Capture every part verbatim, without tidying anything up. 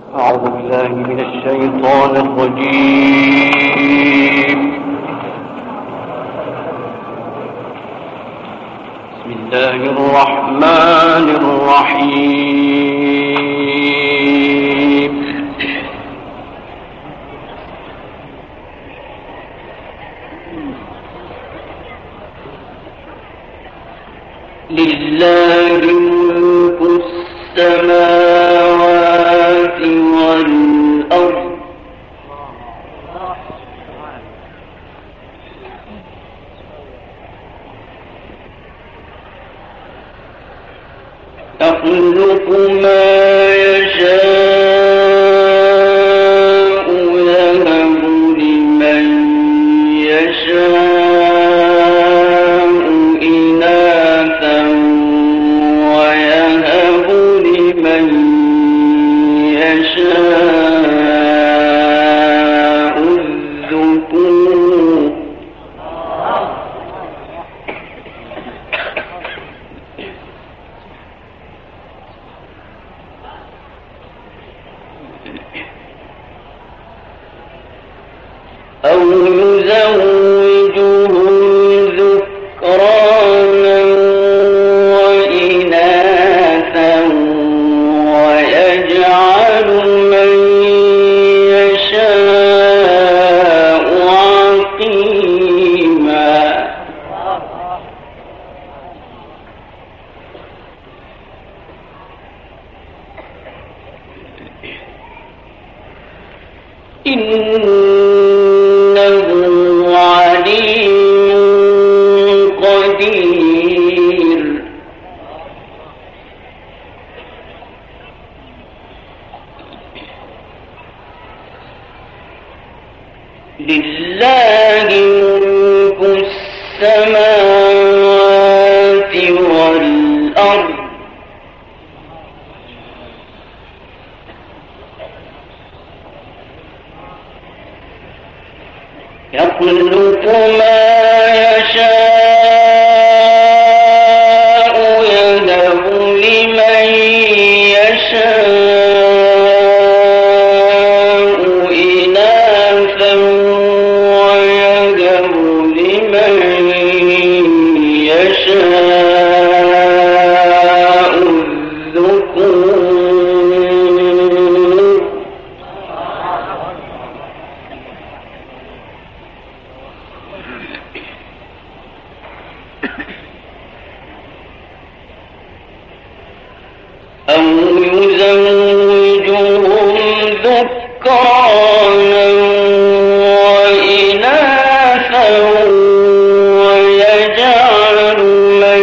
أعوذ بالله من الشيطان الرجيم. بسم الله الرحمن الرحيم. لله ملك السماوات والأرض يخلق ما يشاء يهب لمن يشاء إناثا ويهب لمن يشاء الذكور. أو يزوجهم ذكرانا وإناثا ويجعل من يشاء عقيما. إنه عليم قدير. لله ملك السماوات والأرض يخلق ما يشاء يهب لمن يشاء إناثا ويهب لمن يشاء الذكور. أو يزوجهم ذكرانا وإناثا ويجعل من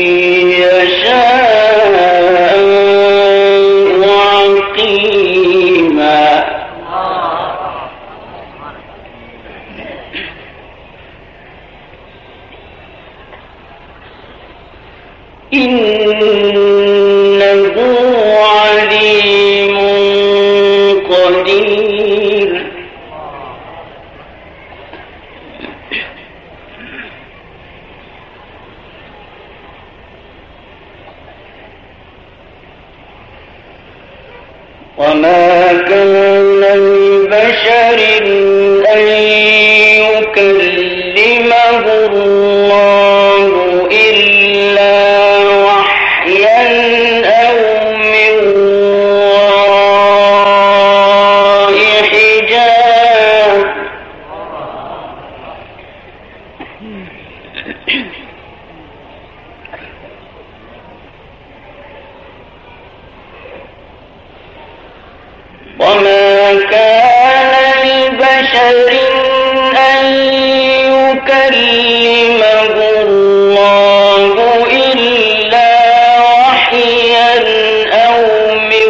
يشاء عقيما. إنه عليم قدير. وما كان لبشر أن يكلمه الله إلا وحيا أو من وراء حجاب. وما كان لبشر أن يكلمه الله إلا وحيا أو من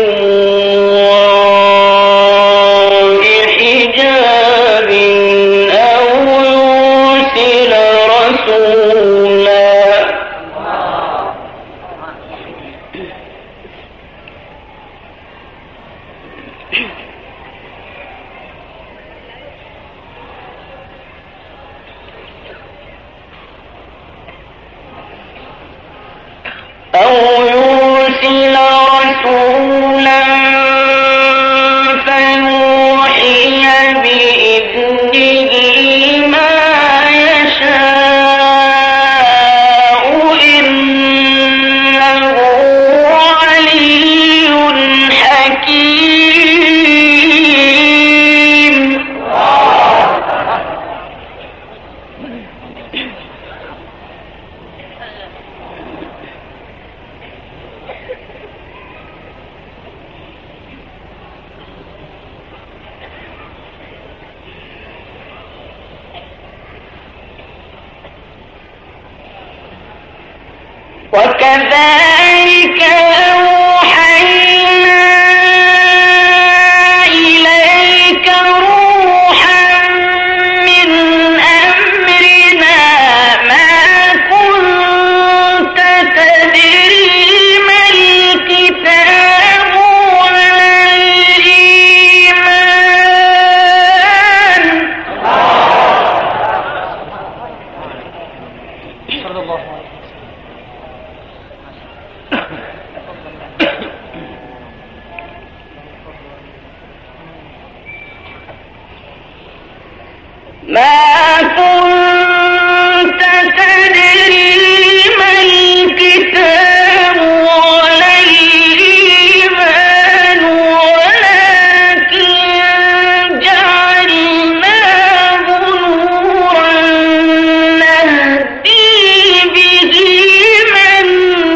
وراء حجاب أو يرسل رسولا. أو يرسل رسولا وكذلك أوحينا إليك روحا من أمرنا ما كنت تدري ما الكتاب ولا الإيمان. صلى الله عليه وسلم. ما كنت تدري ما الكتاب ولا الإيمان ولكن جعلناه نورا نهدي به من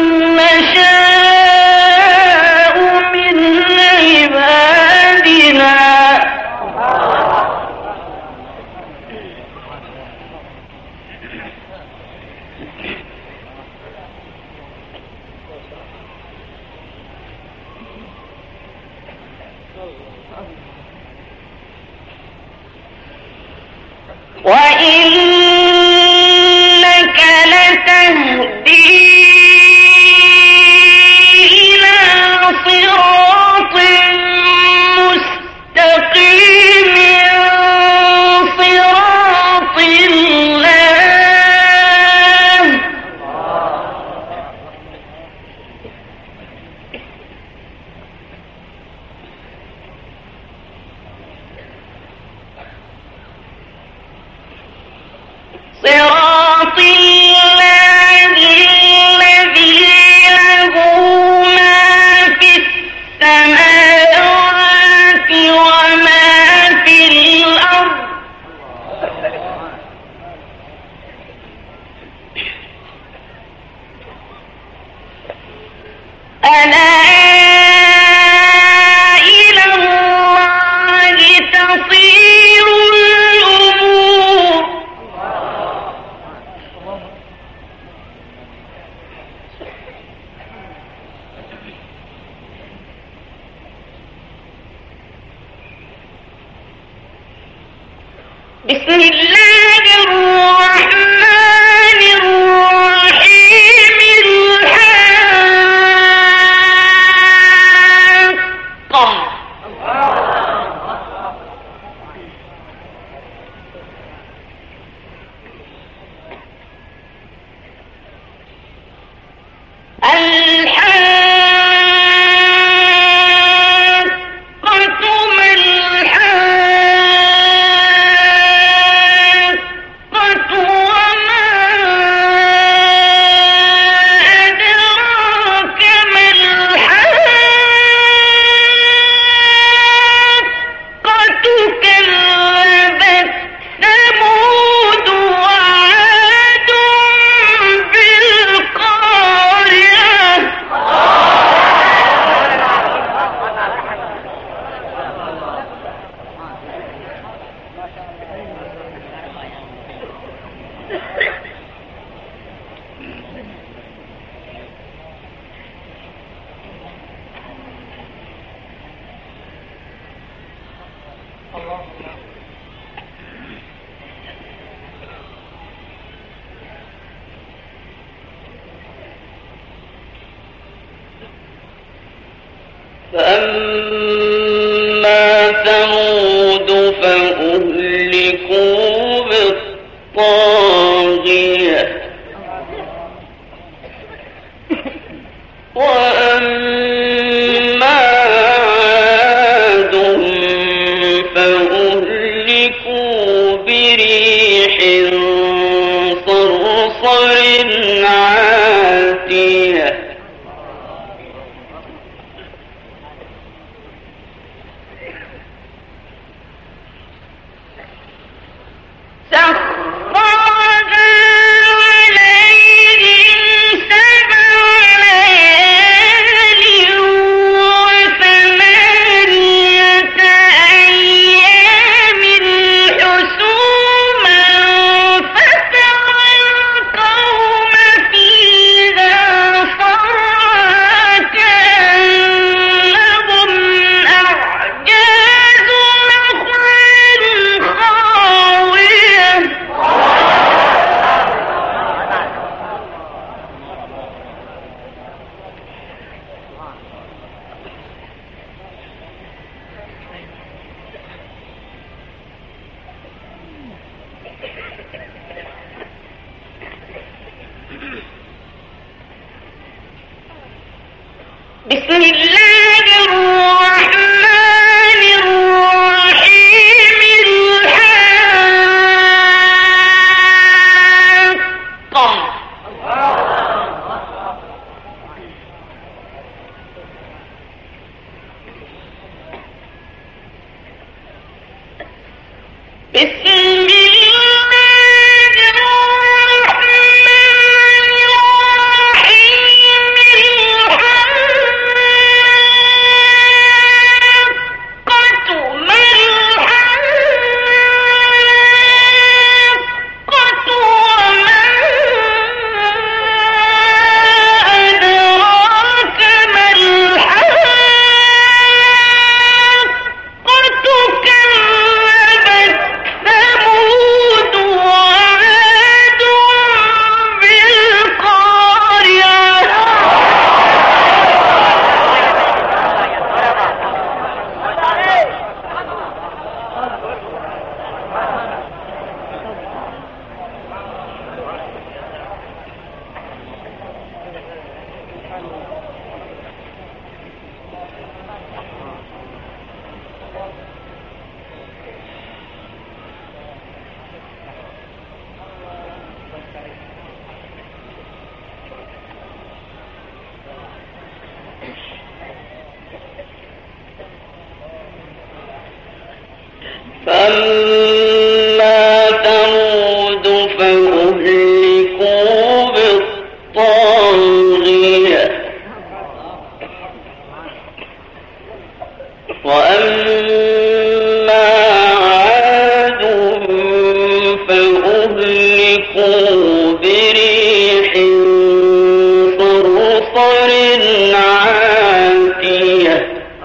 نشاء من عبادنا. وإنك لتهدي إلى صراط مستقيم صراط الله. صراط الله الذي له ما في السماوات وما في الأرض. ألا إلى الله تصير الأمور. بسم الله الرحمن الرحيم. الحاقة الحاقة ما الحاقة وما أدراك ما الحاقة. كذبت ثمود وعاد بالقارعة. فأما ثمود فأهلكوا بالطاغية وأما عاد فأهلكوا بريح صرصر عاتية بسم الله الرحمن الرحيم الحاقة بسم فأما ثمود فأهلكوا بالطاغية وأما عاد فأهلكوا بريح صرصر عاتية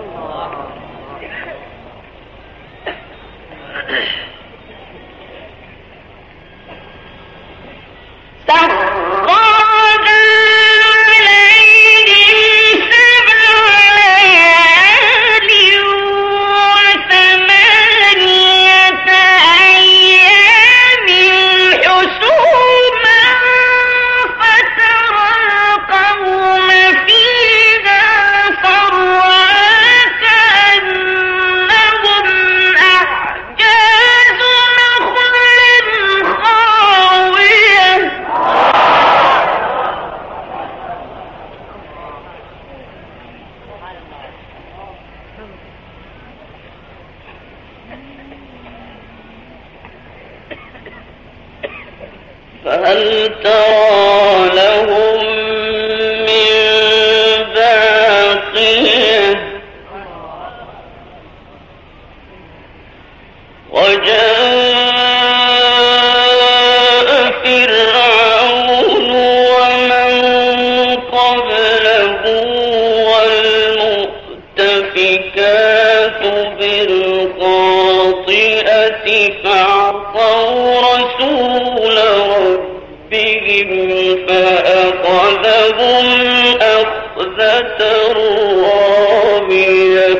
فهل ترى لهم من باقية وجاء فرعون ومن قبله والمؤتفكات بالخاطئة فعصوا رسول ربهم فأخذهم أخذة رابية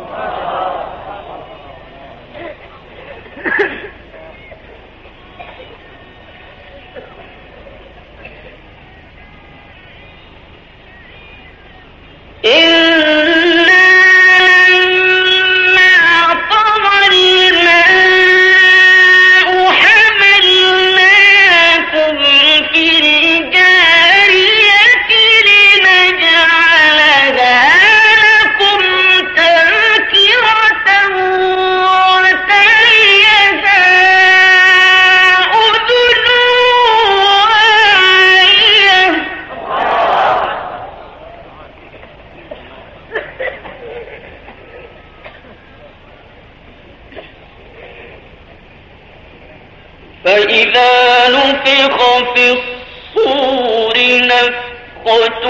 فإذا نفخ في الصور نفخة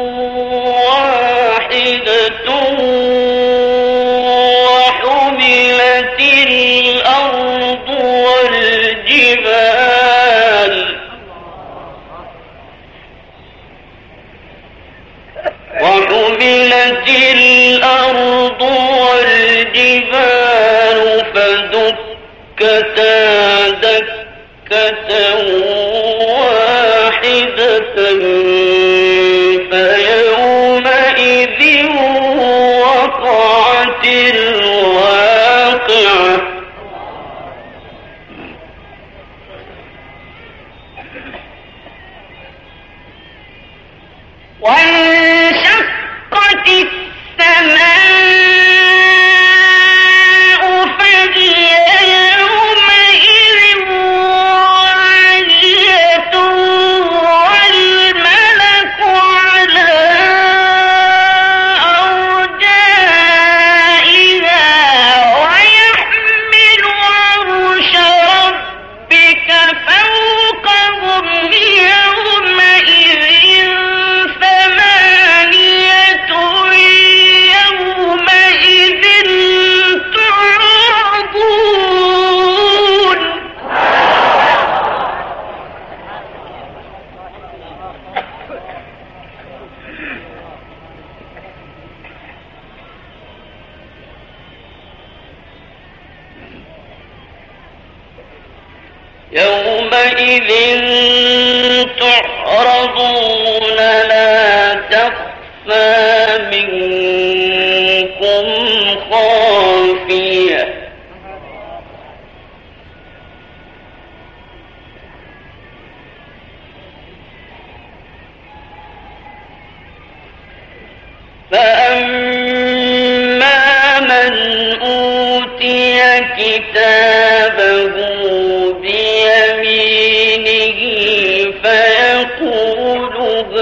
واحدة وحملت الأرض والجبال وحملت الأرض والجبال فدكتا دكة واحدة فيومئذ وقعت الواقعة وانشقت السماء فهي يومئذ واهية والملك على أرجائها ويحمل عرش ربك فوقهم يومئذ ثمانية يومئذ تعرضون يومئذ تعرضون لا تخفى منكم خافية فأما من أوتي كتابه بيمينه فيقول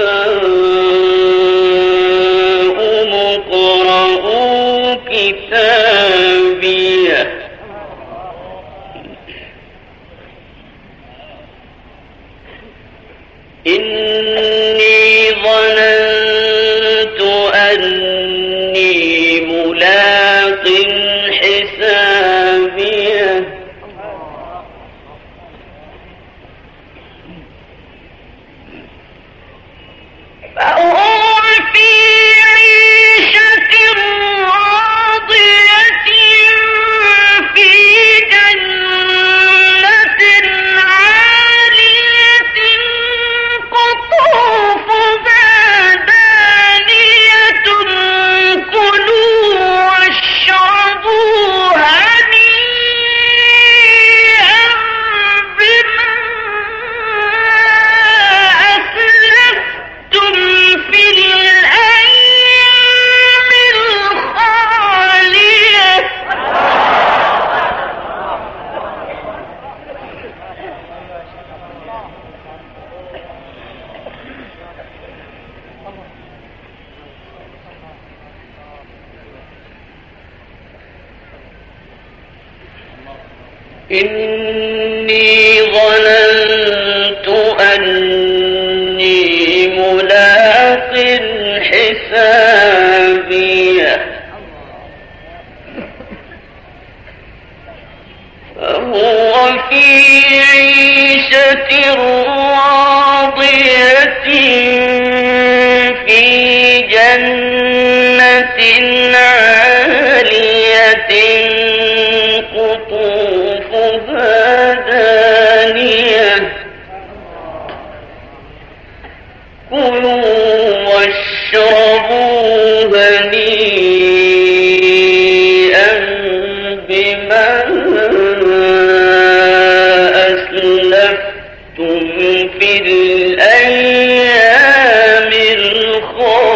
هاؤم اقرءوا كتابيه إني ظننت أني ملاق حسابيه فهو في عيشة راضية في جنة عالية قطوفها دانية كلوا واشربوا هنيئا بما أسلفتم في الأيام الخالية إني ظننت أني ملاق حسابيه فهو في عيشة راضية في جنة عالية قطوفها دانية كلوا واشربوا هنيئا بما أسلفتم في الأيام الخالية